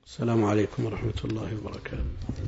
السلام عليكم ورحمة الله وبركاته.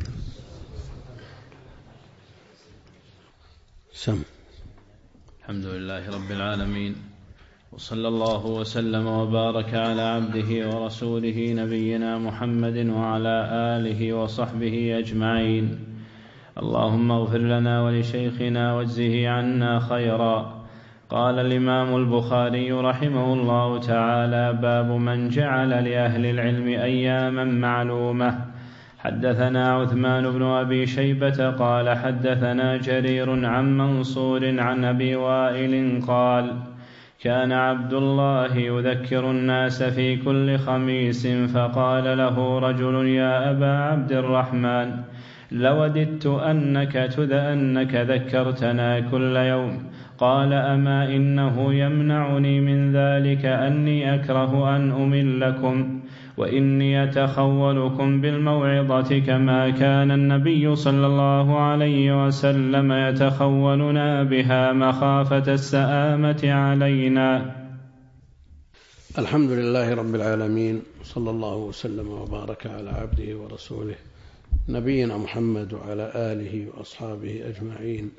الحمد لله رب العالمين، وصلى الله وسلم وبارك على عبده ورسوله نبينا محمد وعلى آله وصحبه أجمعين. اللهم اغفر لنا ولشيخنا واجزه عنا خيرا. قال الإمام البخاري رحمه الله تعالى: باب من جعل لأهل العلم أياما معلومة. حدثنا عثمان بن أبي شيبة قال حدثنا جرير عن منصور عن أبي وائل قال: كان عبد الله يذكر الناس في كل خميس، فقال له رجل: يا أبا عبد الرحمن، لوددت أنك ذكرتنا كل يوم. قال: أما إنه يمنعني من ذلك أني أكره أن أملكم، وإني أتخولكم بالموعظة كما كان النبي صلى الله عليه وسلم يتخولنا بها مخافة السآمة علينا. الحمد لله رب العالمين، صلى الله وسلم وبارك على عبده ورسوله نبينا محمد وعلى آله وأصحابه أجمعين.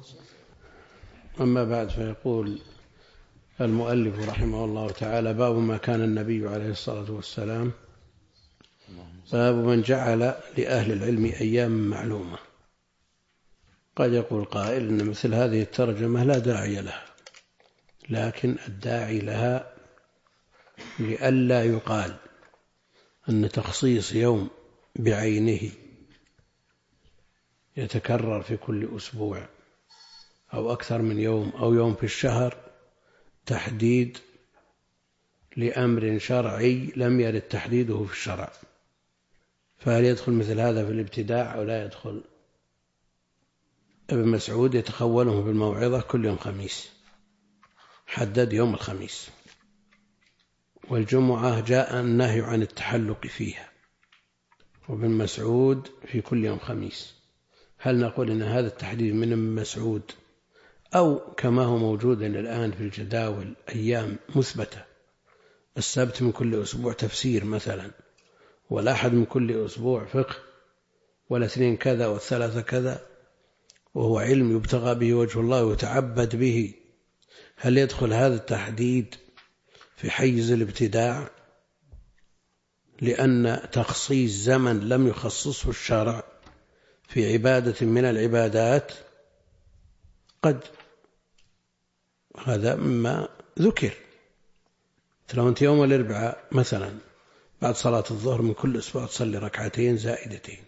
أما بعد، فيقول المؤلف رحمه الله تعالى: باب ما كان النبي عليه الصلاة والسلام، باب من جعل لأهل العلم أيام معلومة. قد يقول قائل إن مثل هذه الترجمة لا داعي لها، لكن الداعي لها لئلا يقال أن تخصيص يوم بعينه يتكرر في كل أسبوع أو أكثر من يوم أو يوم في الشهر تحديد لأمر شرعي لم يرد تحديده في الشرع، فهل يدخل مثل هذا في الابتداع أو لا يدخل؟ ابن مسعود يتخوله بالموعظة كل يوم خميس، حدد يوم الخميس، والجمعة جاء النهي عن التحلق فيها، وابن مسعود في كل يوم خميس. هل نقول إن هذا التحديد من ابن مسعود، أو كما هو موجود الآن في الجداول أيام مثبتة، السبت من كل أسبوع تفسير مثلا، والأحد من كل أسبوع فقه، والاثنين كذا والثلاثة كذا، وهو علم يبتغى به وجه الله ويتعبد به، هل يدخل هذا التحديد في حيز الابتداع لأن تخصيص زمن لم يخصصه الشرع في عبادة من العبادات؟ قد هذا مما ذكر. لو أنت يوم الأربعاء مثلا بعد صلاة الظهر من كل أسبوع تصلي ركعتين زائدتين،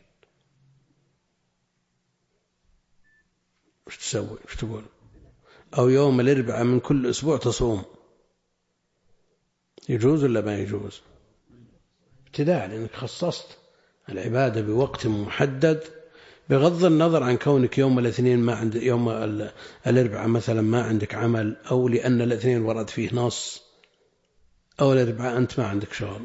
وش تسوي؟ وش تقول؟ أو يوم الأربعاء من كل أسبوع تصوم، يجوز ولا ما يجوز؟ ابتداع، لأنك خصصت العبادة بوقت محدد، بغض النظر عن كونك يوم الاثنين ما عند يوم الأربعاء مثلا ما عندك عمل، أو لأن الاثنين ورد فيه نص، أو الأربعاء أنت ما عندك شغل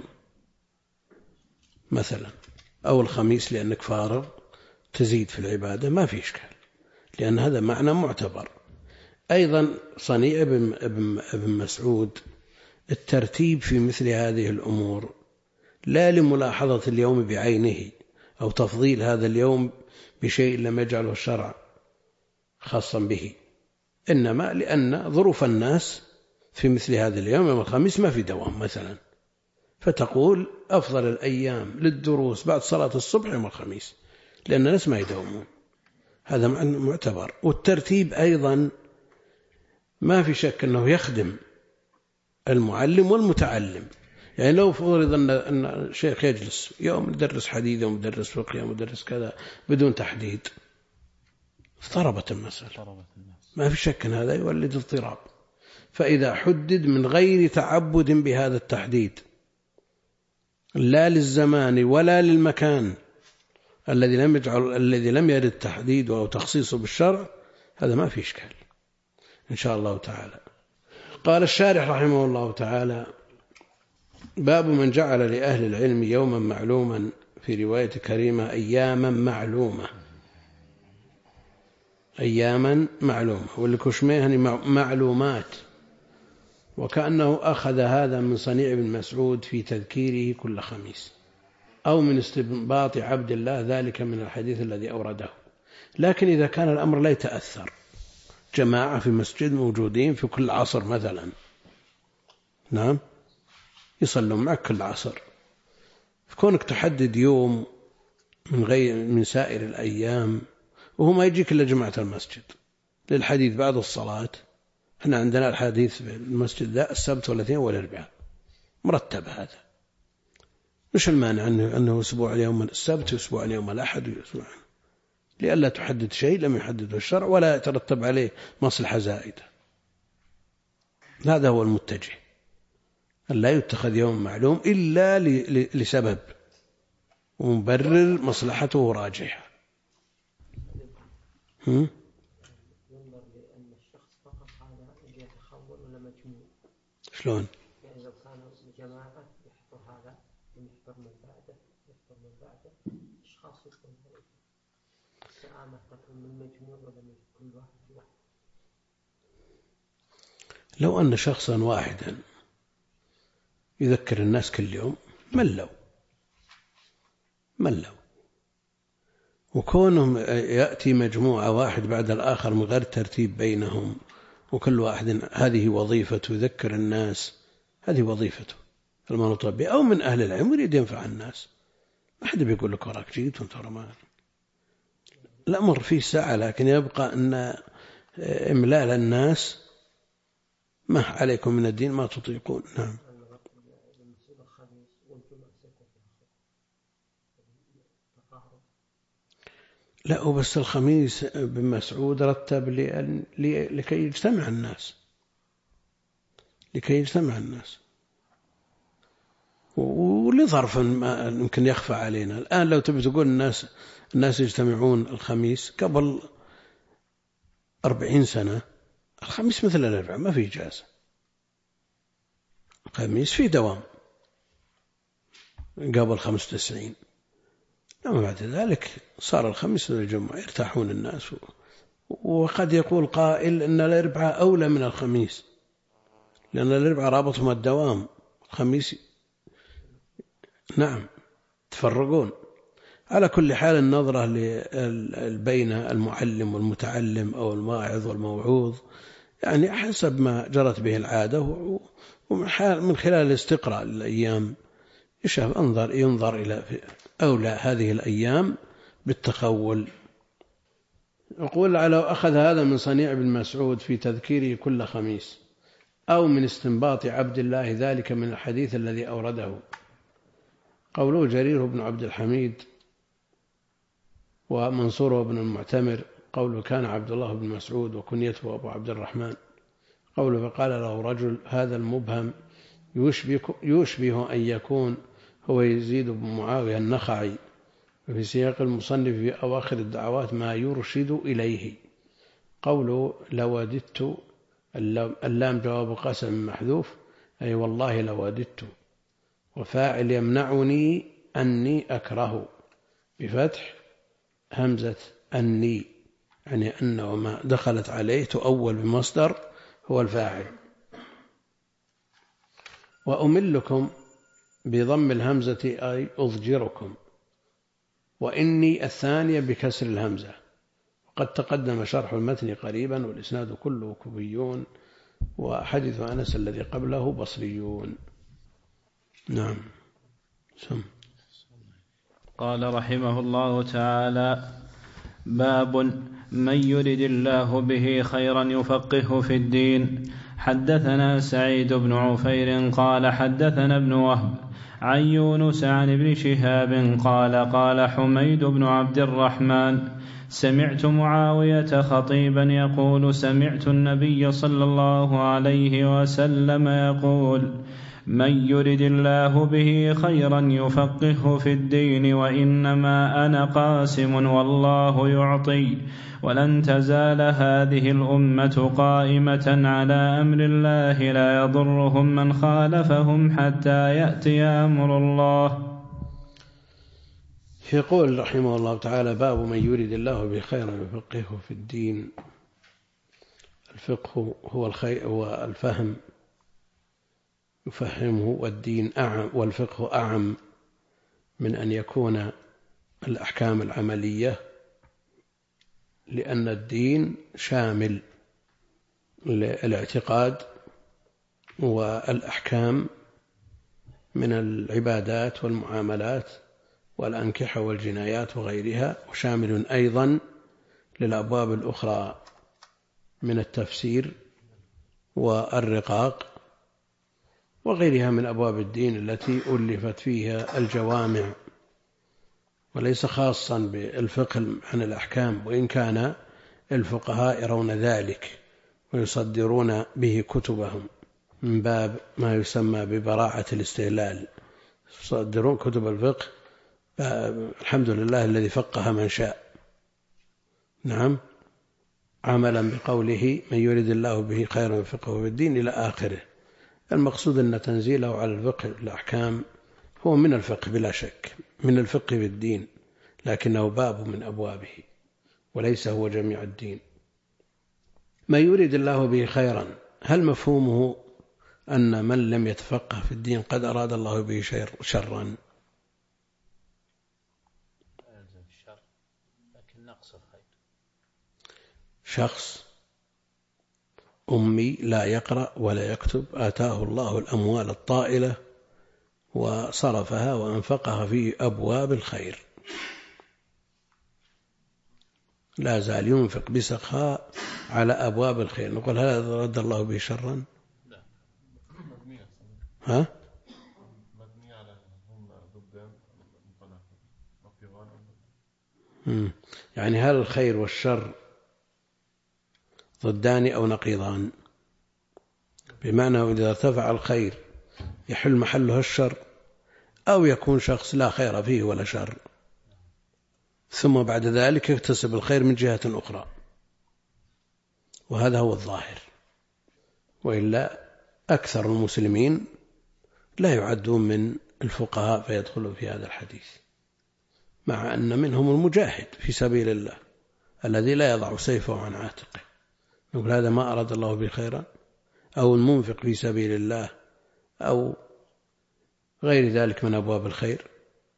مثلا، أو الخميس لأنك فارغ تزيد في العبادة، ما في إشكال، لأن هذا معنى معتبر. أيضا صنيع ابن مسعود الترتيب في مثل هذه الأمور لا لملاحظة اليوم بعينه أو تفضيل هذا اليوم بشيء لم يجعله الشرع خاصا به، إنما لأن ظروف الناس في مثل هذا اليوم، يوم الخميس ما في دوام مثلا، فتقول أفضل الأيام للدروس بعد صلاة الصبح يوم الخميس، لأن الناس ما يدومون، هذا معتبر. والترتيب أيضا ما في شك أنه يخدم المعلم والمتعلم، يعني لو فرض أن الشيخ يجلس يوم يدرس حديث، يوم يدرس فقه، يوم يدرس كذا بدون تحديد، اضطربت المسألة، ما في شك أن هذا يولد اضطراب. فإذا حدد من غير تعبد بهذا التحديد، لا للزمان ولا للمكان الذي لم يرد تحديده أو تخصيصه بالشرع، هذا ما في إشكال إن شاء الله تعالى. قال الشارح رحمه الله تعالى: باب من جعل لأهل العلم يوما معلوما، في رواية كريمة أياما معلومة، أياما معلومة، والكشميهني معلومات، وكأنه أخذ هذا من صنيع بن مسعود في تذكيره كل خميس، أو من استنباط عبد الله ذلك من الحديث الذي أورده. لكن إذا كان الأمر لا يتأثر، جماعة في مسجد موجودين في كل عصر مثلا، نعم، يصلون معك كل عصر، فكونك تحدد يوم من سائر الأيام وهو ما يجيك إلا جماعة المسجد للحديث بعد الصلاة. احنا عندنا الحديث في المسجد ذا السبت والاثنين والأربعاء مرتب، هذا مش المانع أنه أسبوع اليوم السبت وأسبوع اليوم الأحد وأسبوع، لئلا تحدد شيء لم يحدده الشرع ولا يترتب عليه مصلحة زائدة. هذا هو المتجه، أن لا يتخذ يوم معلوم إلا لسبب ومبرر مصلحته راجحة. ينظر لأن الشخص فقط هذا اللي يتخول ولا مجموع؟ شلون؟ يعني لو كانوا جماعة يحضر هذا يحضر من بعده أشخاص يكون السآمة تكون من مجموع ولا من كل واحد؟ لو أن شخصا واحدا يذكر الناس كل يوم ملوا، وكونهم يأتي مجموعة واحد بعد الآخر من غير ترتيب بينهم وكل واحد هذه وظيفته يذكر الناس، هذه وظيفته المنوط به، أو من أهل العلم يريد ينفع الناس، ما حد بيقول لك وراك جيت وانت رمان. الأمر فيه ساعة، لكن يبقى أن إملال الناس ما عليكم من الدين ما تطيقون. نعم. لا، بس الخميس بن مسعود رتب لكي يجتمع الناس ولظرف ما يمكن يخفى علينا. الآن لو تبي تقول الناس يجتمعون الخميس، قبل 40 سنة الخميس مثل الأربعاء ما في إجازة، الخميس في دوام قبل 95. أما بعد ذلك صار الخميس والجمعة يرتاحون الناس. وقد يقول قائل إن الأربعاء أولى من الخميس، لأن الأربعاء رابطهم الدوام، الخميس نعم تفرقون. على كل حال النظرة بين المعلم والمتعلم أو الواعظ والموعوظ يعني حسب ما جرت به العادة، ومن خلال الاستقراء للأيام ينظر إلى أولى هذه الأيام بالتخول. يقول لو أخذ هذا من صنيع ابن مسعود في تذكيره كل خميس، أو من استنباط عبد الله ذلك من الحديث الذي أورده. قوله جرير بن عبد الحميد ومنصور بن المعتمر، قوله كان عبد الله بن مسعود وكنيته أبو عبد الرحمن. قوله فقال له رجل هذا المبهم يشبه أن يكون هو يزيد بن معاوية النخعي. وفي سياق المصنف في أواخر الدعوات ما يرشد إليه. قوله لوددت، اللام جواب قسم محذوف، أي والله لوددت. وفاعل يمنعني أني أكره بفتح همزة أني، يعني أنه ما دخلت عليه تؤول بمصدر هو الفاعل. وأملكم بضم الهمزة أي أضجركم، وإني الثانية بكسر الهمزة. وقد تقدم شرح المتن قريبا، والإسناد كله كوفيون، وحديث أنس الذي قبله بصريون. نعم. سم. قال رحمه الله تعالى: باب من يرد الله به خيرا يفقهه في الدين. حدثنا سعيد بن عفير قال حدثنا ابن وهب عن يونس عن ابن شهاب قال حميد بن عبد الرحمن: سمعت معاوية خطيبا يقول: سمعت النبي صلى الله عليه وسلم يقول: من يرد الله به خيرا يفقهه في الدين، وإنما أنا قاسم والله يعطي، ولن تزال هذه الأمة قائمة على أمر الله لا يضرهم من خالفهم حتى يأتي أمر الله. يقول رحمه الله تعالى: باب من يرد الله به خيرا يفقهه في الدين. الفقه هو الخير والفهم، يفهمه، والدين أعم، والفقه أعم من أن يكون الأحكام العملية، لأن الدين شامل للاعتقاد والأحكام من العبادات والمعاملات والأنكحة والجنايات وغيرها، وشامل أيضا للأبواب الأخرى من التفسير والرقاق وغيرها من أبواب الدين التي ألفت فيها الجوامع، وليس خاصا بالفقه عن الأحكام، وإن كان الفقهاء يرون ذلك ويصدرون به كتبهم من باب ما يسمى ببراعة الاستهلال، يصدرون كتب الفقه الحمد لله الذي فقه من شاء. نعم، عملا بقوله من يريد الله به خيرا يفقهه في الدين إلى آخره. المقصود أن تنزيله على الفقه الأحكام هو من الفقه بلا شك، من الفقه في الدين، لكنه باب من أبوابه وليس هو جميع الدين. ما يريد الله به خيرا، هل مفهومه أن من لم يتفقه في الدين قد أراد الله به شرا؟ شخص أمي لا يقرأ ولا يكتب، آتاه الله الأموال الطائلة وصرفها وأنفقها في أبواب الخير، لا زال ينفق بسخاء على أبواب الخير، نقول هل أراد الله به شرا؟ ها؟ يعني هل الخير والشر ضدان أو نقيضان؟ بمعنى إذا ارتفع الخير يحل محلها الشر، أو يكون شخص لا خير فيه ولا شر ثم بعد ذلك يكتسب الخير من جهة أخرى، وهذا هو الظاهر. وإلا أكثر المسلمين لا يعدون من الفقهاء فيدخلوا في هذا الحديث، مع أن منهم المجاهد في سبيل الله الذي لا يضع سيفه عن عاتقه، يقول هذا ما أراد الله به خيرا، أو المنفق في سبيل الله، أو غير ذلك من أبواب الخير.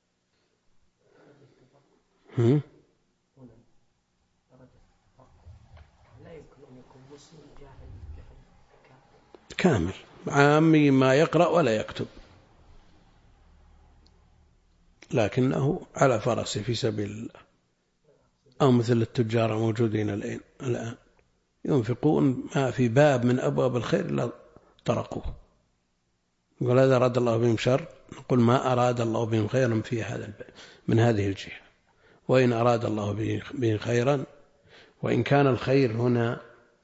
كامل عامي ما يقرأ ولا يكتب، لكنه على فرسه في سبيل الله، أو مثل التجار موجودين الآن ينفقون ما في باب من أبواب الخير لا طرقوه، يقول هذا أراد الله بهم شر، نقول ما أراد الله بهم خيرا في هذا من هذه الجهة، وإن أراد الله بهم خيرا، وإن كان الخير هنا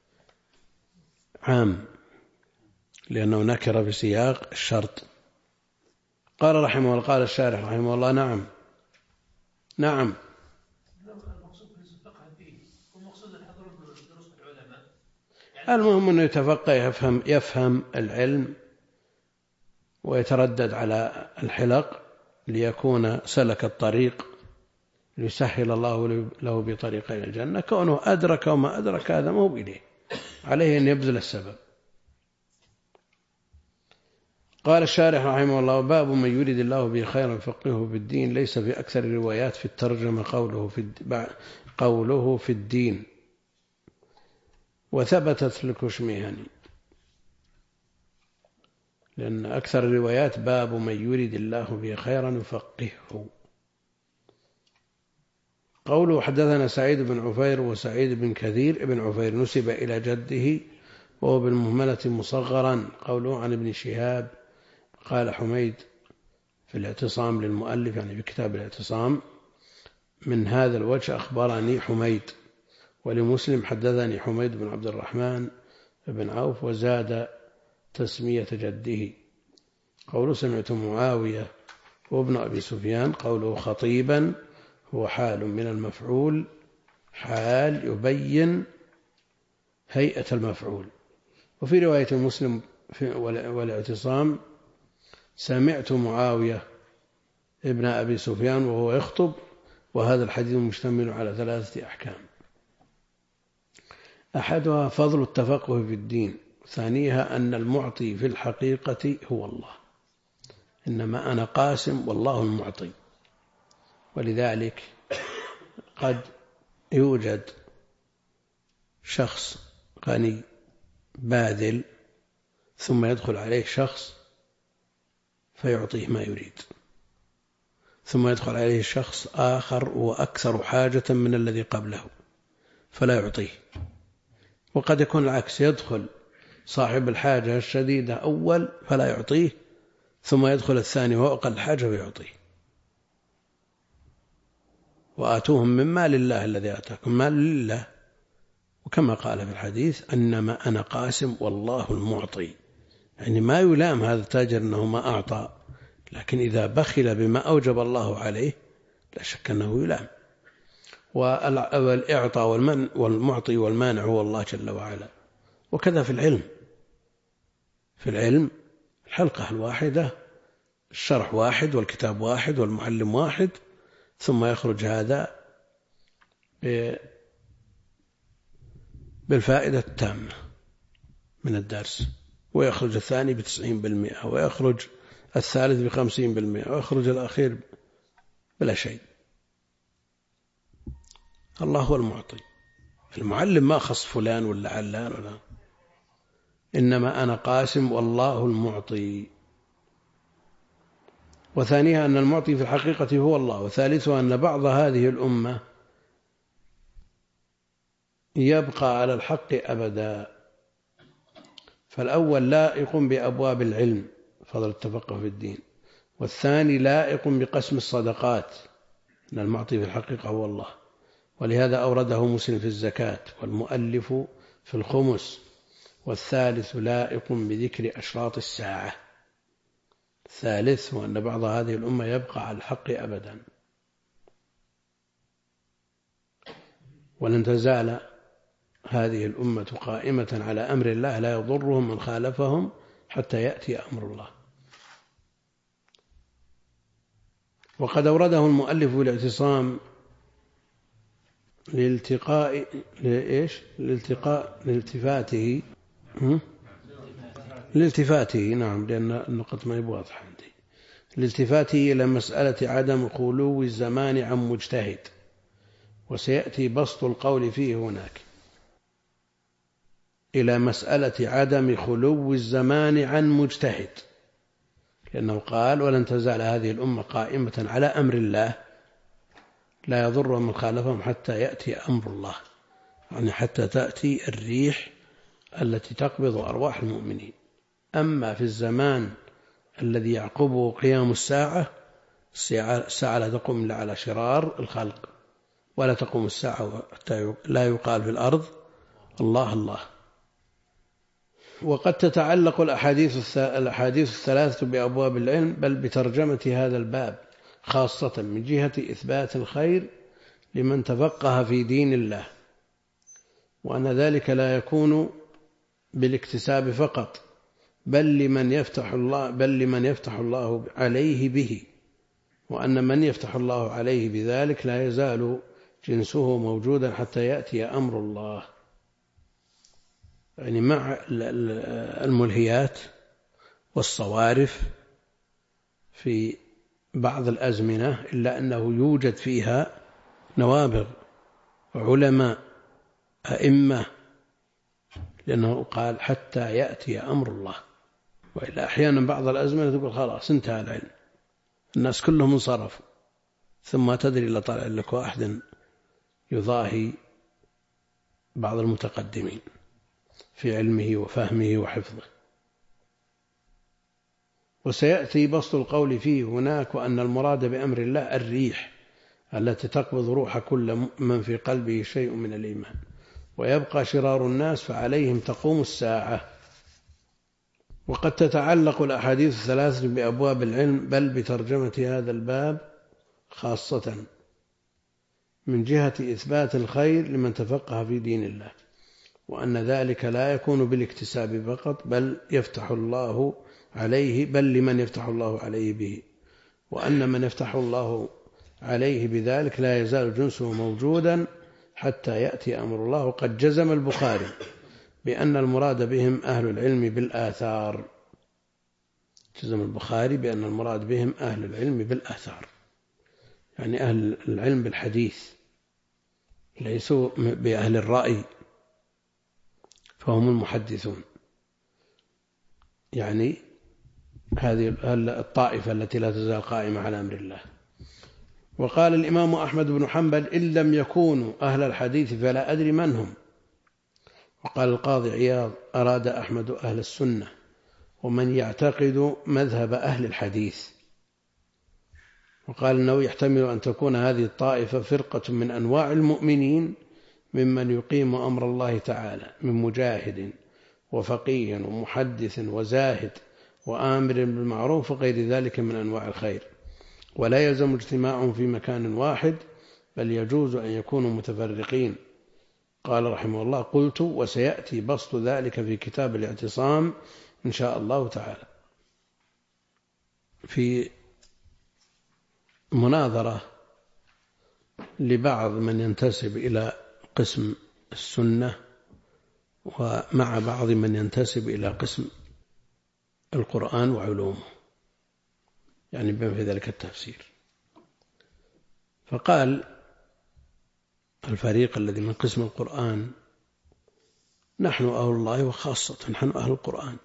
عام لأنه نكر في سياق الشرط. قال رحمه الله، قال الشارح رحمه الله نعم المهم أنه يتفقه يفهم العلم ويتردد على الحلق ليكون سلك الطريق ليسهل الله له بطريق إلى الجنة. كونه أدرك وما أدرك هذا ما هو إليه، عليه أن يبذل السبب. قال الشارح رحمه الله باب من يريد الله به خيرا يفقهه في الدين، ليس في أكثر الروايات في الترجمة قوله في الدين، وثبتت للكشميهني، لأن أكثر الروايات باب من يريد الله به خيرا يفقهه. قوله حدثنا سعيد بن عفير وسعيد بن كثير ابن عفير نسب إلى جده وهو بالمهملة مصغرا. قوله عن ابن شهاب قال حميد في الاعتصام للمؤلف، يعني في كتاب الاعتصام، من هذا الوجه أخبرني حميد، ولمسلم حدثني حميد بن عبد الرحمن بن عوف، وزاد تسمية جده. قوله سمعت معاوية وابن أبي سفيان، قوله خطيبا هو حال من المفعول، حال يبين هيئة المفعول. وفي رواية مسلم والاعتصام سمعت معاوية ابن أبي سفيان وهو يخطب، وهذا الحديث مشتمل على 3 أحكام. أحدها فضل التفقه في الدين، ثانيها أن المعطي في الحقيقة هو الله، إنما أنا قاسم والله المعطي، ولذلك قد يوجد شخص غني باذل ثم يدخل عليه شخص فيعطيه ما يريد، ثم يدخل عليه شخص آخر وأكثر حاجة من الذي قبله فلا يعطيه. وقد يكون العكس، يدخل صاحب الحاجة الشديدة أول فلا يعطيه، ثم يدخل الثاني وهو أقل حاجة ويعطيه. وآتوهم من مال الله الذي آتاكم، مال لله. وكما قال في الحديث إنما أنا قاسم والله المعطي، يعني ما يلام هذا التاجر أنه ما أعطى، لكن إذا بخل بما أوجب الله عليه لا شك أنه يلام. والإعطاء والمعطي والمانع هو الله جل وعلا. وكذا في العلم، في العلم الحلقة الواحدة، الشرح واحد والكتاب واحد والمعلم واحد، ثم يخرج هذا بالفائدة التامة من الدرس، ويخرج الثاني 90%، ويخرج الثالث 50%، ويخرج الأخير بلا شيء. الله هو المعطي. المعلم ما خص فلان ولا علان ولا، إنما أنا قاسم والله المعطي. وثانيها أن المعطي في الحقيقة هو الله. وثالثها أن بعض هذه الأمة يبقى على الحق أبدا. فالأول لائق بأبواب العلم، فضل التفقه في الدين، والثاني لائق بقسم الصدقات، أن المعطي في الحقيقة هو الله. ولهذا أورده مسلم في الزكاة، والمؤلف في الخمس. والثالث لائق بذكر أشراط الساعة. الثالث هو أن بعض هذه الأمة يبقى على الحق أبدا، ولن تزال هذه الأمة قائمة على أمر الله لا يضرهم من خالفهم حتى يأتي أمر الله. وقد أورده المؤلف بالاعتصام لالتفاته، نعم، لأن النقطة ما هي واضحة عندي، لالتفاته إلى مسألة عدم خلو الزمان عن مجتهد، وسيأتي بسط القول فيه هناك، إلى مسألة عدم خلو الزمان عن مجتهد، لأنه قال ولن تزال هذه الأمة قائمة على أمر الله لا يضر من خالفهم حتى يأتي أمر الله، يعني حتى تأتي الريح التي تقبض أرواح المؤمنين. أما في الزمان الذي يعقبه قيام الساعة لا تقوم إلا على شرار الخلق، ولا تقوم الساعة حتى لا يقال في الأرض الله الله. وقد تتعلق الأحاديث الثلاثة بأبواب العلم، بل بترجمة هذا الباب خاصة من جهة إثبات الخير لمن تفقه في دين الله، وأن ذلك لا يكون بالاكتساب فقط، بل لمن يفتح الله عليه به، وأن من يفتح الله عليه بذلك لا يزال جنسه موجودا حتى يأتي أمر الله. يعني مع الملهيات والصوارف في بعض الأزمنة، إلا أنه يوجد فيها نوابغ علماء أئمة، لأنه قال حتى يأتي أمر الله. وإلا أحيانا بعض الأزمنة تقول خلاص انتهى العلم، الناس كلهم انصرفوا، ثم تدري إلا طالع لك واحد يضاهي بعض المتقدمين في علمه وفهمه وحفظه. وسيأتي بسط القول فيه هناك، وأن المراد بأمر الله الريح التي تقبض روح كل من في قلبه شيء من الإيمان، ويبقى شرار الناس فعليهم تقوم الساعة. وقد تتعلق الأحاديث الثلاث بأبواب العلم، بل بترجمة هذا الباب خاصة من جهة إثبات الخير لمن تفقه في دين الله، وأن ذلك لا يكون بالاكتساب فقط، بل لمن يفتح الله عليه به، وأن من يفتح الله عليه بذلك لا يزال جنسه موجودا حتى يأتي أمر الله. وقد جزم البخاري بأن المراد بهم أهل العلم بالآثار، جزم البخاري بأن المراد بهم أهل العلم بالآثار، يعني أهل العلم بالحديث ليسوا بأهل الرأي، فهم المحدثون، يعني هذه الطائفة التي لا تزال قائمة على أمر الله. وقال الإمام أحمد بن حنبل: إن لم يكونوا أهل الحديث فلا أدري من هم. وقال القاضي عياض: أراد أحمد أهل السنة ومن يعتقد مذهب أهل الحديث. وقال إنه يحتمل أن تكون هذه الطائفة فرقة من أنواع المؤمنين ممن يقيم أمر الله تعالى من مجاهد وفقيه ومحدث وزاهد وآمر بالمعروف وغير ذلك من أنواع الخير، ولا يلزم اجتماعهم في مكان واحد، بل يجوز أن يكونوا متفرقين. قال رحمه الله: قلت وسيأتي بسط ذلك في كتاب الاعتصام إن شاء الله تعالى. في مناظرة لبعض من ينتسب إلى قسم السنة ومع بعض من ينتسب إلى قسم القرآن وعلومه، يعني بما في ذلك التفسير. فقال الفريق الذي من قسم القرآن: نحن أهل الله وخاصة نحن أهل القرآن،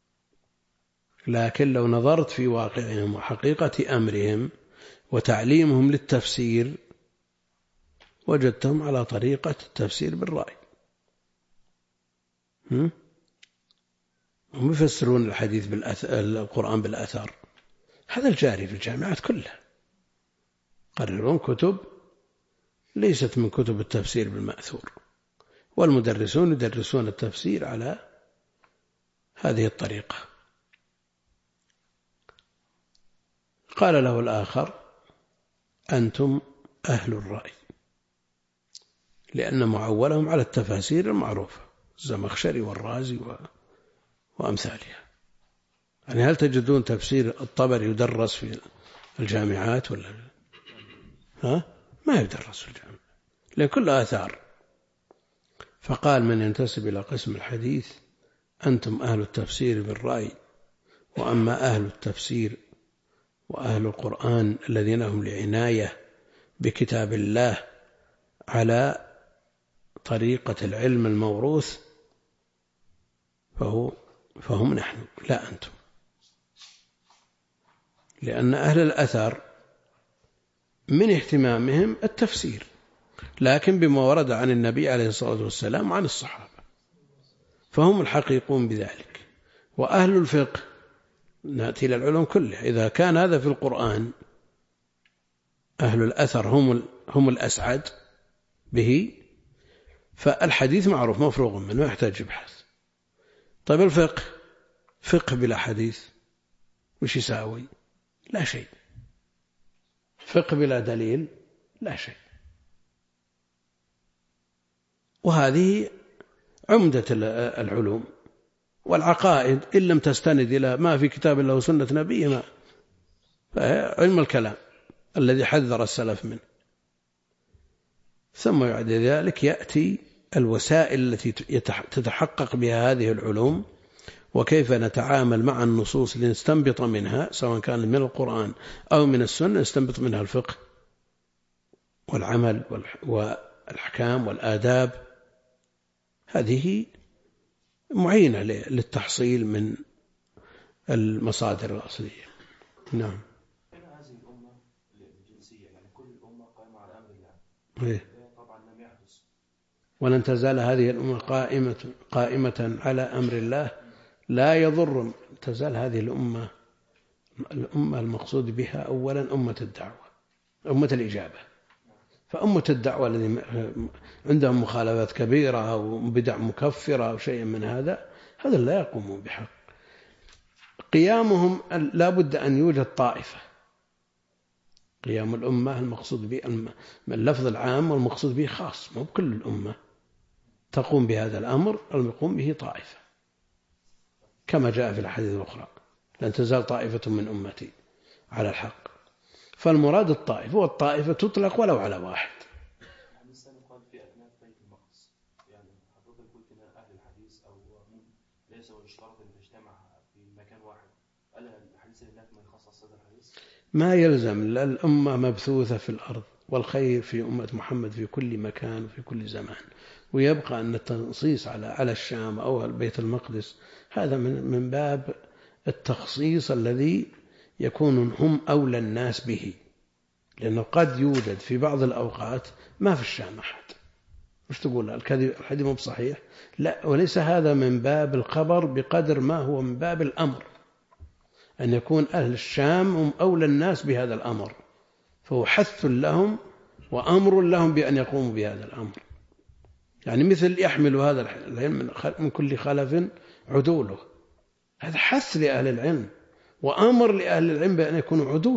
لكن لو نظرت في واقعهم وحقيقة أمرهم وتعليمهم للتفسير وجدتهم على طريقة التفسير بالرأي. هم يفسرون الحديث القرآن بالأثر، هذا الجاري في الجامعات كلها. قررون كتب ليست من كتب التفسير بالمأثور، والمدرسون يدرسون التفسير على هذه الطريقة. قال له الآخر: أنتم أهل الرأي، لأن معولهم على التفاسير المعروفة، الزمخشري والرازي وأمثالها. يعني هل تجدون تفسير الطبري يدرس في الجامعات ولا ما يدرس في الجامعة، لأن كلها آثار. فقال: من ينتسب إلى قسم الحديث أنتم أهل التفسير بالرأي، وأما أهل التفسير وأهل القرآن الذين هم لعناية بكتاب الله على طريقة العلم الموروث فهم نحن لا أنتم. لأن أهل الأثر من اهتمامهم التفسير، لكن بما ورد عن النبي عليه الصلاة والسلام وعن الصحابة، فهم الحقيقون بذلك. وأهل الفقه نأتي إلى العلوم كلها، إذا كان هذا في القرآن أهل الأثر هم الأسعد به، فالحديث معروف مفروغ منه ما يحتاج يبحث. طيب الفقه، فقه بلا حديث وش يساوي؟ لا شيء. فقه بلا دليل لا شيء. وهذه عمدة العلوم. والعقائد إن لم تستند إلى ما في كتاب الله وسنة نبيه ما، علم الكلام الذي حذر السلف منه. ثم بعد ذلك يأتي الوسائل التي تتحقق بها هذه العلوم، وكيف نتعامل مع النصوص لنستنبط منها، سواء كان من القرآن أو من السنة، نستنبط منها الفقه والعمل والأحكام والآداب. هذه معينة للتحصيل من المصادر الأصلية. نعم. هذه الأمة الجنسية، يعني كل الأمة قائمة على أمر الله. طبعا لم يحدث. ولن تزال هذه الأمة قائمة على أمر الله، لا يضر. تزال هذه الأمة المقصود بها أولا أمة الدعوة، أمة الإجابة. فأمة الدعوة الذي عندهم مخالفات كبيرة أو بدع مكفرة أو شيء من هذا لا يقومون بحق. قيامهم لا بد أن يوجد طائفة. قيام الأمة المقصود به اللفظ العام والمقصود به خاص، مو بكل الأمة تقوم بهذا الأمر، المقوم به طائفة، كما جاء في الحديث الأخرى: لن تزال طائفة من أمتي على الحق. فالمراد الطائفة، والطائفة تطلق ولو على واحد. الإنسان يقال في أثناء بيت المقدس، يعني حضرتك قلت إن أهل الحديث أو ليس اشترط أن تجتمع في مكان واحد، هل الحديث هناك ما يخصص هذا الحديث؟ ما يلزم. الأمة مبثوثة في الأرض، والخير في أمة محمد في كل مكان وفي كل زمان، ويبقى أن التنصيص على الشام أو بيت المقدس هذا من باب التخصيص الذي يكون هم أولى الناس به، لأنه قد يوجد في بعض الأوقات ما في الشام أحد. مش تقول الحديث مو بصحيح؟ لا، وليس هذا من باب الخبر بقدر ما هو من باب الأمر، أن يكون أهل الشام هم أولى الناس بهذا الأمر، فهو حث لهم وأمر لهم بأن يقوموا بهذا الأمر. يعني مثل يحمل هذا العلم من كل خلف عدوله، هذا حث لأهل العلم وأمر لأهل العلم بأن يكونوا عدول.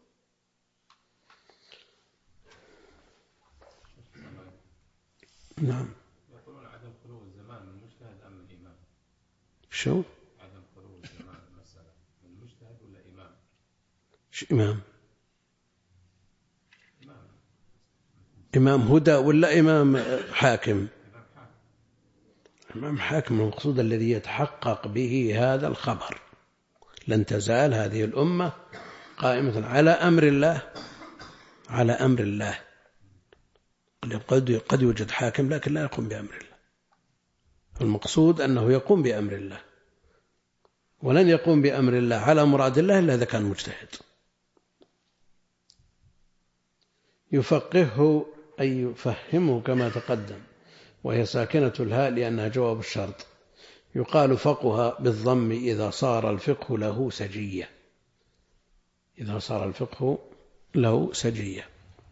نعم. يقولون عدم خلو الزمان من المجتهد أم الإمام؟ شو؟ عدم خلو الزمان المسألة من المجتهد ولا إمام؟ شو إمام؟ إمام هدى ولا إمام حاكم؟ إمام حاكم المقصود الذي يتحقق به هذا الخبر. لن تزال هذه الأمة قائمة على أمر الله، على أمر الله. قد يوجد حاكم لكن لا يقوم بأمر الله، المقصود أنه يقوم بأمر الله، ولن يقوم بأمر الله على مراد الله إلا إذا كان مجتهد. يفقهه أي يفهمه كما تقدم، وهي ساكنة الهاء لأنها جواب الشرط. يقال فقه بالضم إذا صار الفقه له سجية، إذا صار الفقه له سجية.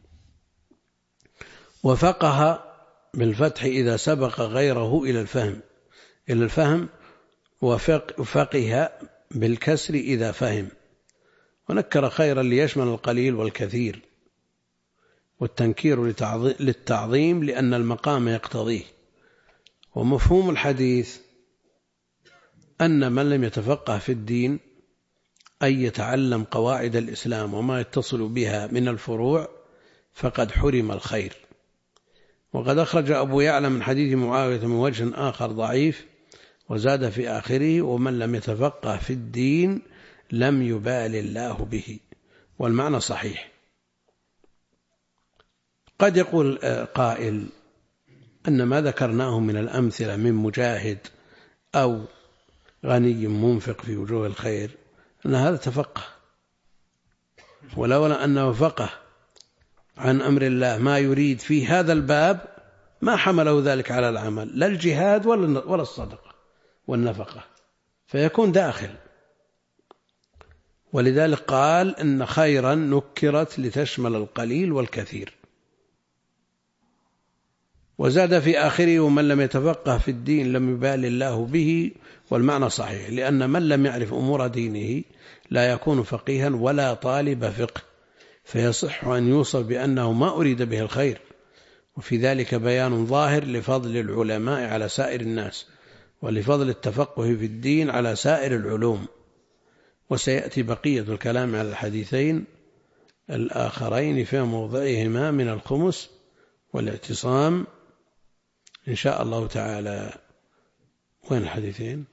وفقه بالفتح إذا سبق غيره إلى الفهم، وفقه بالكسر إذا فهم. ونكر خيرا ليشمل القليل والكثير، والتنكير للتعظيم لأن المقام يقتضيه. ومفهوم الحديث أن من لم يتفقه في الدين أي يتعلم قواعد الإسلام وما يتصل بها من الفروع فقد حرم الخير. وقد أخرج أبو يعلى من حديث معاوية من وجه آخر ضعيف وزاد في آخره ومن لم يتفقه في الدين لم يبال الله به، والمعنى صحيح. قد يقول قائل أن ما ذكرناه من الأمثلة من مجاهد أو غني منفق في وجوه الخير أن هذا تفقه، ولولا أنه فقه عن أمر الله ما يريد في هذا الباب ما حمله ذلك على العمل، لا الجهاد ولا الصدقة والنفقة، فيكون داخل. ولذلك قال إن خيرا نكرت لتشمل القليل والكثير. وزاد في آخره ومن لم يتفقه في الدين لم يبال الله به، والمعنى صحيح، لأن من لم يعرف أمور دينه لا يكون فقيها ولا طالب فقه، فيصح أن يوصف بأنه ما أريد به الخير. وفي ذلك بيان ظاهر لفضل العلماء على سائر الناس، ولفضل التفقه في الدين على سائر العلوم. وسيأتي بقية الكلام على الحديثين الآخرين في موضعهما من الخمس والاعتصام إن شاء الله تعالى. وين الحديثين؟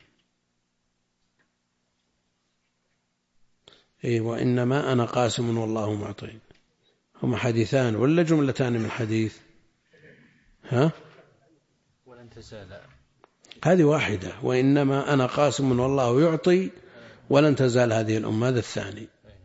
وإنما أنا قاسم والله معطي. هما حديثان ولا جملتان من حديث؟ ولن تزال، هذه واحدة. وإنما أنا قاسم والله يعطي ولن تزال هذه الأمة، هذا الثاني.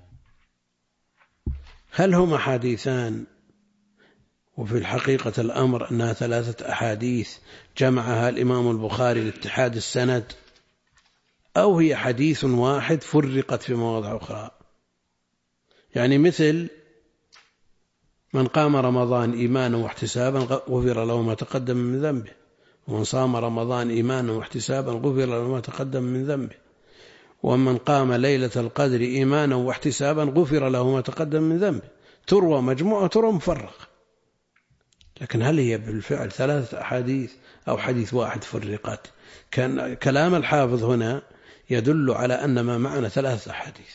هل هما حديثان وفي الحقيقة الأمر أنها 3 أحاديث جمعها الإمام البخاري لاتحاد السند، أو هي حديث واحد فرقت في مواضع أخرى؟ يعني مثل من قام رمضان إيمانا واحتسابا غفر له ما تقدم من ذنبه، ومن صام رمضان إيمانا واحتسابا غفر له ما تقدم من ذنبه، ومن قام ليلة القدر إيمانا واحتسابا غفر له ما تقدم من ذنبه. تروى مجموعة تروى مفرق، لكن هل هي بالفعل 3 أحاديث أو حديث واحد فرقت؟ كان كلام الحافظ هنا يدل على أن ما معنا 3 أحاديث.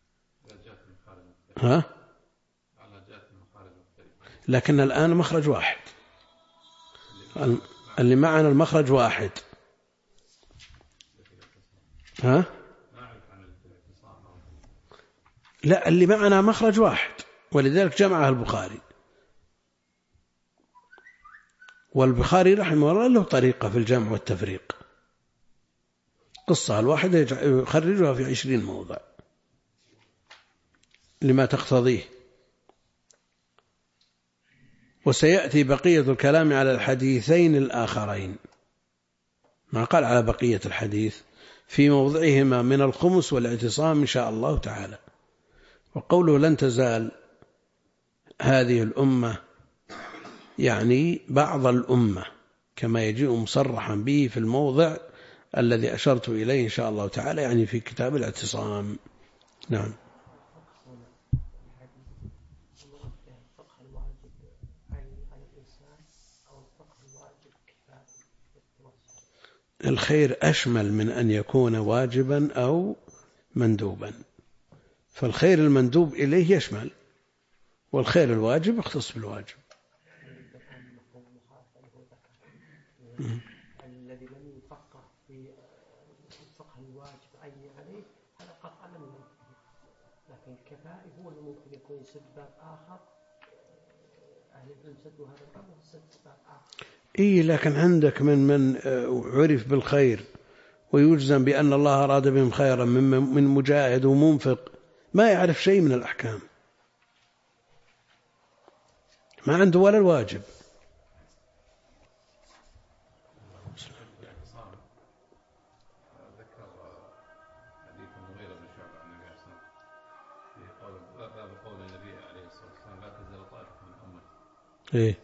لكن الآن مخرج واحد، اللي معنا المخرج واحد. لا، اللي معنا مخرج واحد، ولذلك جمعها البخاري. والبخاري رحمه الله له طريقة في الجمع والتفريق، قصة الواحدة يخرجها في 20 موضع لما تقتضيه. وسيأتي بقية الكلام على الحديثين الآخرين، ما قال على بقية الحديث، في موضعهما من الخمس والاعتصام إن شاء الله تعالى. وقوله لن تزال هذه الأمة يعني بعض الأمة، كما يجيء مصرحا به في الموضع الذي أشرت إليه إن شاء الله تعالى، يعني في كتاب الاعتصام. نعم. الخير أشمل من أن يكون واجبا أو مندوبا، فالخير المندوب إليه يشمل، والخير الواجب يختص بالواجب. الذي لم يفقه في الفقه الواجب عيني عليه هذا قطعا لم ينتهي، لكن الكفائي هو اللي ممكن يكون يسد باب آخر، أهل العلم سدوا هذا الباب وسد باب آخر. لكن عندك من عرف بالخير ويجزم بأن الله أراد بهم خيرا من مجاهد ومنفق ما يعرف شيء من الأحكام، ما عنده ولا الواجب. إيه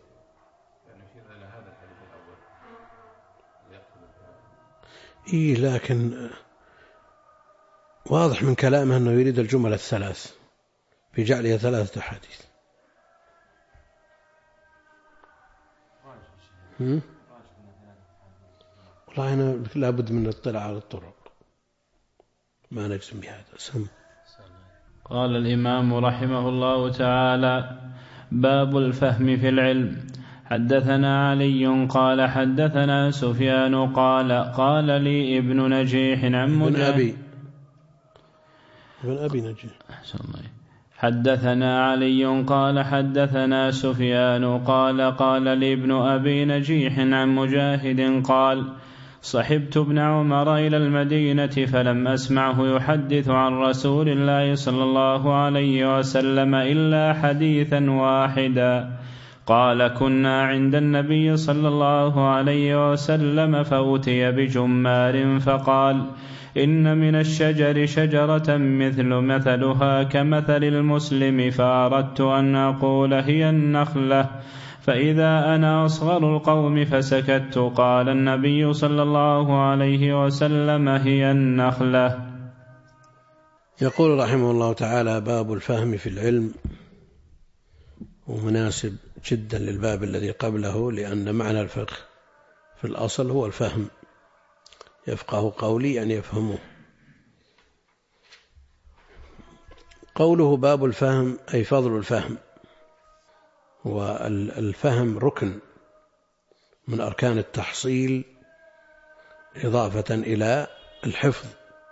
لكن واضح من كلامه أنه يريد الجمل الثلاث في جعلها 3 أحاديث. والله أنا لابد من الاطلاع على الطرق، ما نجزم بهذا. سم. قال الإمام رحمه الله تعالى: باب الفهم في العلم. حدثنا علي قال حدثنا سفيان قال لي ابن نجيح عن مجاهد ابن أبي نجيح. حدثنا علي قال حدثنا سفيان قال لي ابن أبي نجيح عن مجاهد قال: صحبت ابن عمر إلى المدينة فلم أسمعه يحدث عن رسول الله صلى الله عليه وسلم إلا حديثا واحدا. قال: كنا عند النبي صلى الله عليه وسلم فأتي بجمار فقال: إن من الشجر شجرة مثلها كمثل المسلم، فأردت أن أقول هي النخلة، فإذا أنا أصغر القوم فسكت. قال النبي صلى الله عليه وسلم: هي النخلة. يقول رحمه الله تعالى: باب الفهم في العلم، ومناسب جدا للباب الذي قبله، لأن معنى الفقه في الأصل هو الفهم، يفقه قولي يعني يفهمه. قوله باب الفهم أي فضل الفهم، والفهم ركن من أركان التحصيل إضافة إلى الحفظ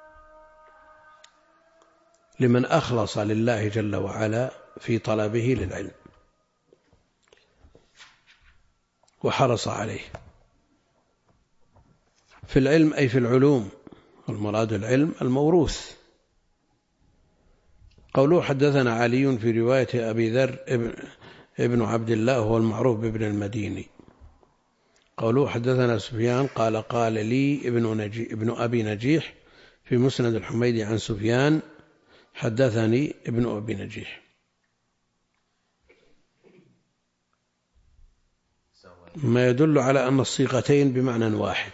لمن أخلص لله جل وعلا في طلبه للعلم وحرص عليه. في العلم أي في العلوم، والمراد العلم الموروث. قوله حدثنا علي في رواية أبي ذر ابن عبد الله هو المعروف بابن المديني. قوله حدثنا سفيان قال لي ابن أبي نجيح في مسند الحميدي عن سفيان حدثني ابن أبي نجيح، ما يدل على أن الصيغتين بمعنى واحد.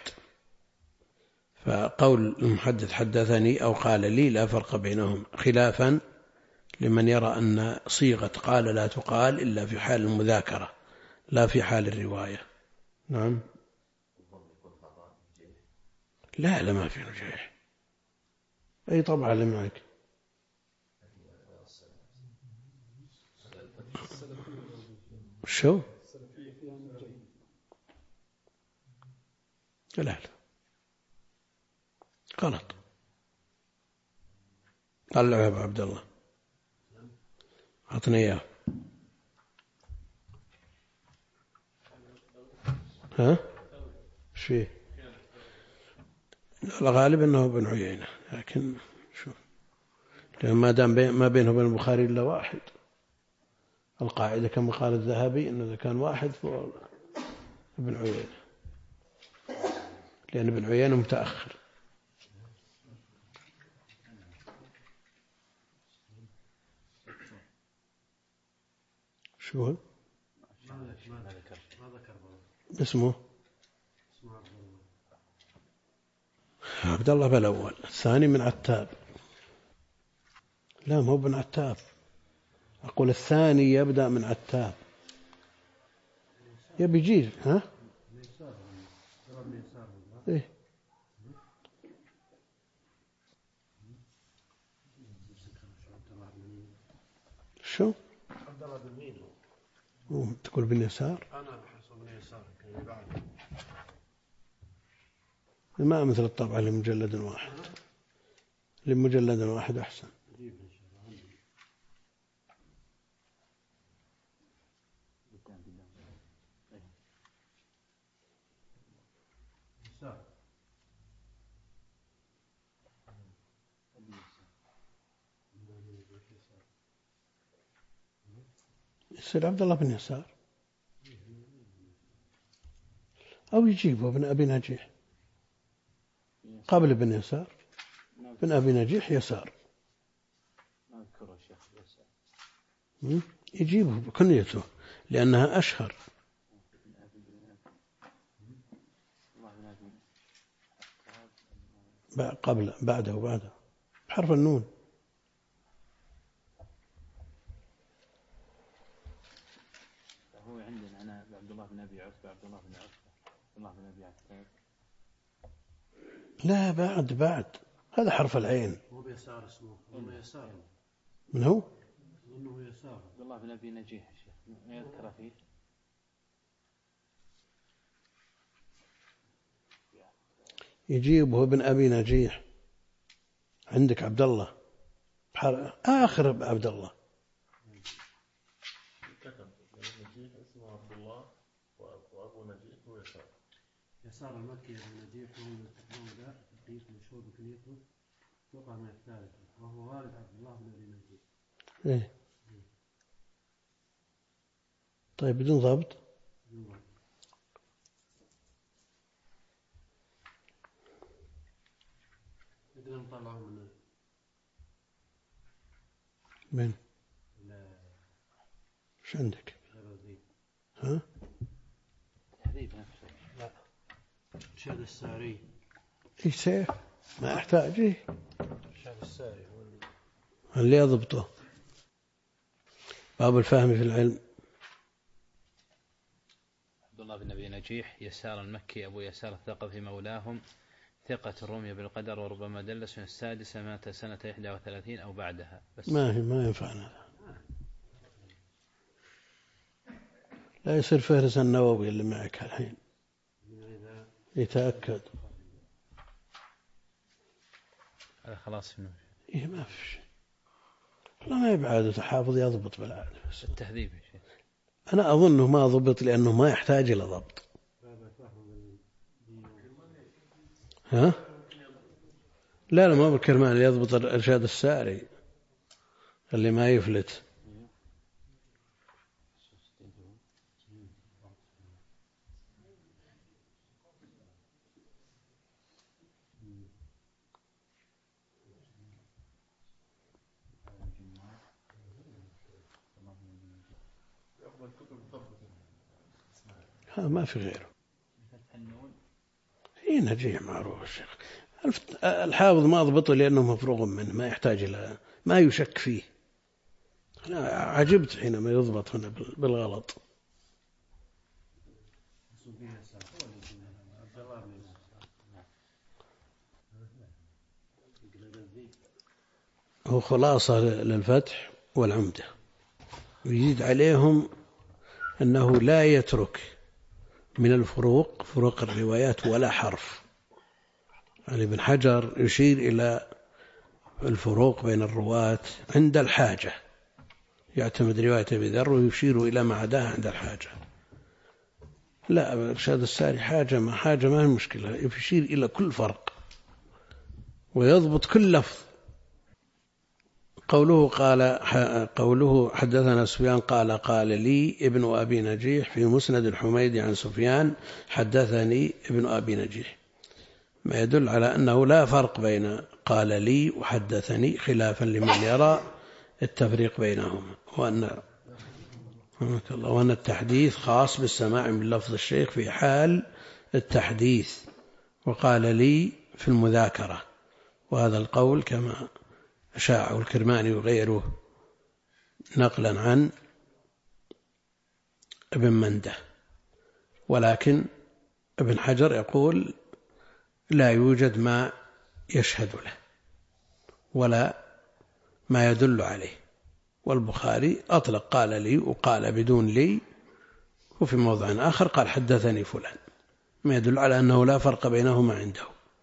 فقول المحدث حدثني أو قال لي لا فرق بينهم، خلافا لمن يرى أن صيغة قال لا تقال إلا في حال المذاكرة لا في حال الرواية. نعم. لا ما في نجيح. أي طبعا اللي معك. شو؟ لا غلط. طلع يا أبو عبد الله. أعطني إياه. ها؟ شيء الغالب أنه ابن عيينة، لكن شوف، لأن ما دام ما بينه وبين البخاري إلا واحد، القاعدة كما قال الذهبي أنه إذا كان واحد فهو ابن عيينة، لأن ابن عيينة متأخر. شو اسمه؟ عبد الله بالأول، الثاني من عتاب. لا، ما هو بن عتاب، أقول الثاني يبدأ من عتاب، يبي يجيز. ها؟ إيه؟ شو؟ عبد الله بن مين تقول بن يسار؟ أنا أحس بن يسار بعد ما مثل الطبع لمجلد واحد، لمجلد واحد أحسن. يصير عبد الله بن يسار، أو يجيبه ابن أبي نجيح قبل ابن يسار، ابن أبي نجيح يسار، يجيبه بكنيته لأنها أشهر. قبل بعده بحرف النون. هو عندنا أنا عبد الله بن أبي عتبة، عبد الله بن عتبة، عبد الله بن أبي عتاب. لا، بعد هذا حرف العين. هو بيسار اسمه، هو يسار. من هو؟ إنه يسار. عبد الله بن أبي نجيح الشيخ ما يذكر فيه. يجيبه ابن أبي نجيح. عندك عبد الله آخر عبد الله. كتب نجيح اسمه عبد الله، وأبو نجيح هو يسار. يسار المكي أبو نجيح هو من ذا تقييد مشهور بكنيته توقع من الثالثة، وهو والد عبد الله بن أبي نجيح. إيه؟ طيب بدون ضبط. نقدر نطلعه من ايش عندك؟ ها؟ تهذيب نفسه. لا، شاد الساري. ايش سيف؟ ما يحتاج. إيه؟ شاد الساري اللي يضبطه. باب الفهم في العلم. عبد الله بن أبي نجيح يسار المكي أبو يسار الثقفي مولاهم، ثقة الرمي بالقدر، وربما دلس من السادسة، مات سنة 31 أو بعدها. بس ما ينفعنا، لا يصير فهرس النووي اللي معك الحين، يتأكد. هذا خلاص منه. إيه ما في شيء، لا ما يبعد حافظ يضبط بالعادة. التهذيب يا شيخ أنا أظنه ما ضبط لأنه ما يحتاج إلى ضبط. ها؟ لا ما بالكرمان اللي يضبط الإرشاد الساري اللي ما يفلت. ما في غيره. هي نجيح معروف الشيخ. الحافظ ما ضبطه لأنه مفروغ منه، ما يحتاج إلى، ما يشك فيه. أنا عجبت حينما يضبط هنا بالغلط. هو خلاصة للفتح والعمدة، ويزيد عليهم أنه لا يترك من الفروق، فروق الروايات، ولا حرف. يعني ابن حجر يشير إلى الفروق بين الرواة عند الحاجة، يعتمد رواية أبي ذر ويشير إلى ما عداها عند الحاجة. لا، إرشاد الساري حاجة ما هي مشكلة، يشير إلى كل فرق ويضبط كل لفظ. قوله حدثنا سفيان قال لي ابن أبي نجيح في مسند الحميدي عن سفيان حدثني ابن أبي نجيح، ما يدل على أنه لا فرق بين قال لي وحدثني، خلافا لمن يرى التفريق بينهما، وأن التحديث خاص بالسماع من لفظ الشيخ في حال التحديث، وقال لي في المذاكرة. وهذا القول كما أشاعه الكرماني وغيره نقلا عن ابن منده. ولكن ابن حجر يقول لا يوجد ما يشهد له ولا ما يدل عليه، والبخاري أطلق قال لي وقال بدون لي، وفي موضع آخر قال حدثني فلان، ما يدل على أنه لا فرق بينهما عنده.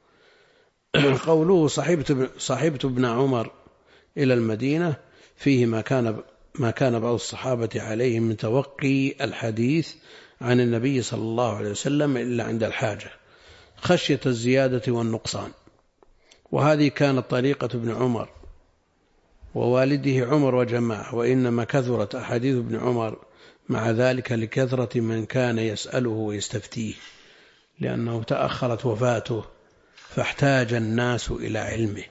قوله صحبت ابن عمر إلى المدينة فيه ما كان بعض الصحابة عليه من توقي الحديث عن النبي صلى الله عليه وسلم إلا عند الحاجة خشية الزيادة والنقصان، وهذه كانت طريقة ابن عمر ووالده عمر وجماعة، وإنما كثرت أحاديث ابن عمر مع ذلك لكثرة من كان يسأله ويستفتيه، لأنه تأخرت وفاته فاحتاج الناس إلى علمه.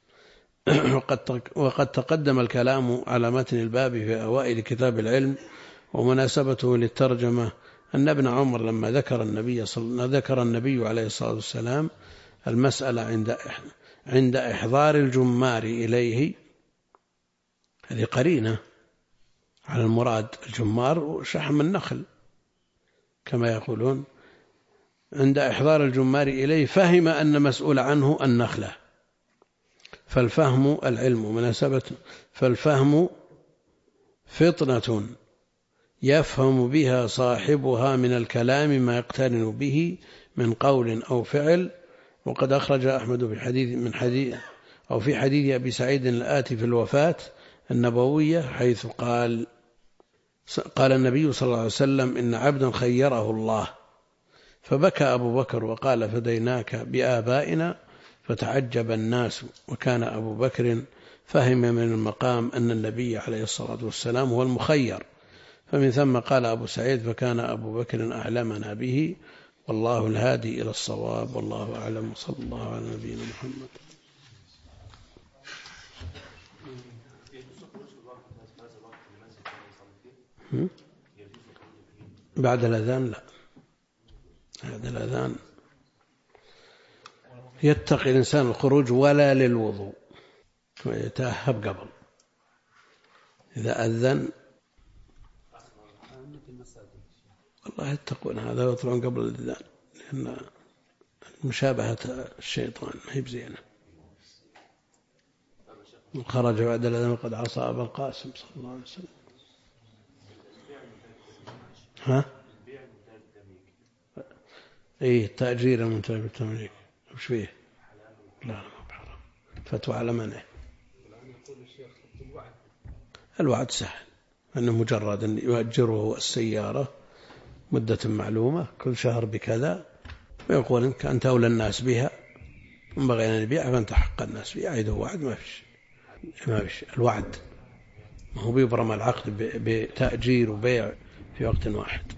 وقد تقدم الكلام على متن الباب في أوائل كتاب العلم، ومناسبته للترجمة أن ابن عمر لما ذكر النبي عليه الصلاة والسلام المسألة عند إحضار الجمار إليه، هذه قرينة على المراد، الجمار شحم النخل كما يقولون، عند إحضار الجمار إليه فهم أن مسؤول عنه النخلة، فالفهم العلم مناسبة، فالفهم فطنة يفهم بها صاحبها من الكلام ما يقترن به من قول أو فعل. وقد أخرج أحمد في حديث أبي سعيد الآتي في الوفاة النبوية حيث قال النبي صلى الله عليه وسلم إن عبدا خيره الله، فبكى أبو بكر وقال فديناك بآبائنا، فتعجب الناس، وكان أبو بكر فهم من المقام أن النبي عليه الصلاة والسلام هو المخير، فمن ثم قال أبو سعيد فكان أبو بكر أعلمنا به، والله الهادي إلى الصواب، والله أعلم، صلى الله على نبينا محمد. بعد الأذان لا، بعد الأذان يتقي الإنسان الخروج ولا للوضوء، يتأهب قبل إذا أذن، والله يتقون هذا ويطلعون قبل الأذان، لأن مشابهة الشيطان ما هي بزينة. خرج بعد الأذان قد عصى أبا القاسم صلى الله عليه وسلم. تأجير المنتهى بالتمليك وش فيه؟ لا ما بحرام، فتوى على منه. الوعد سهل، أنه مجرد أن يؤجره السيارة مدة معلومة كل شهر بكذا، ويقول إنك أنت أولى الناس بها وإن بغينا نبيعها فأنت حق الناس بها، عيده وعد ما فيش الوعد، ما هو بيبرم العقد بتأجير وبيع في وقت واحد.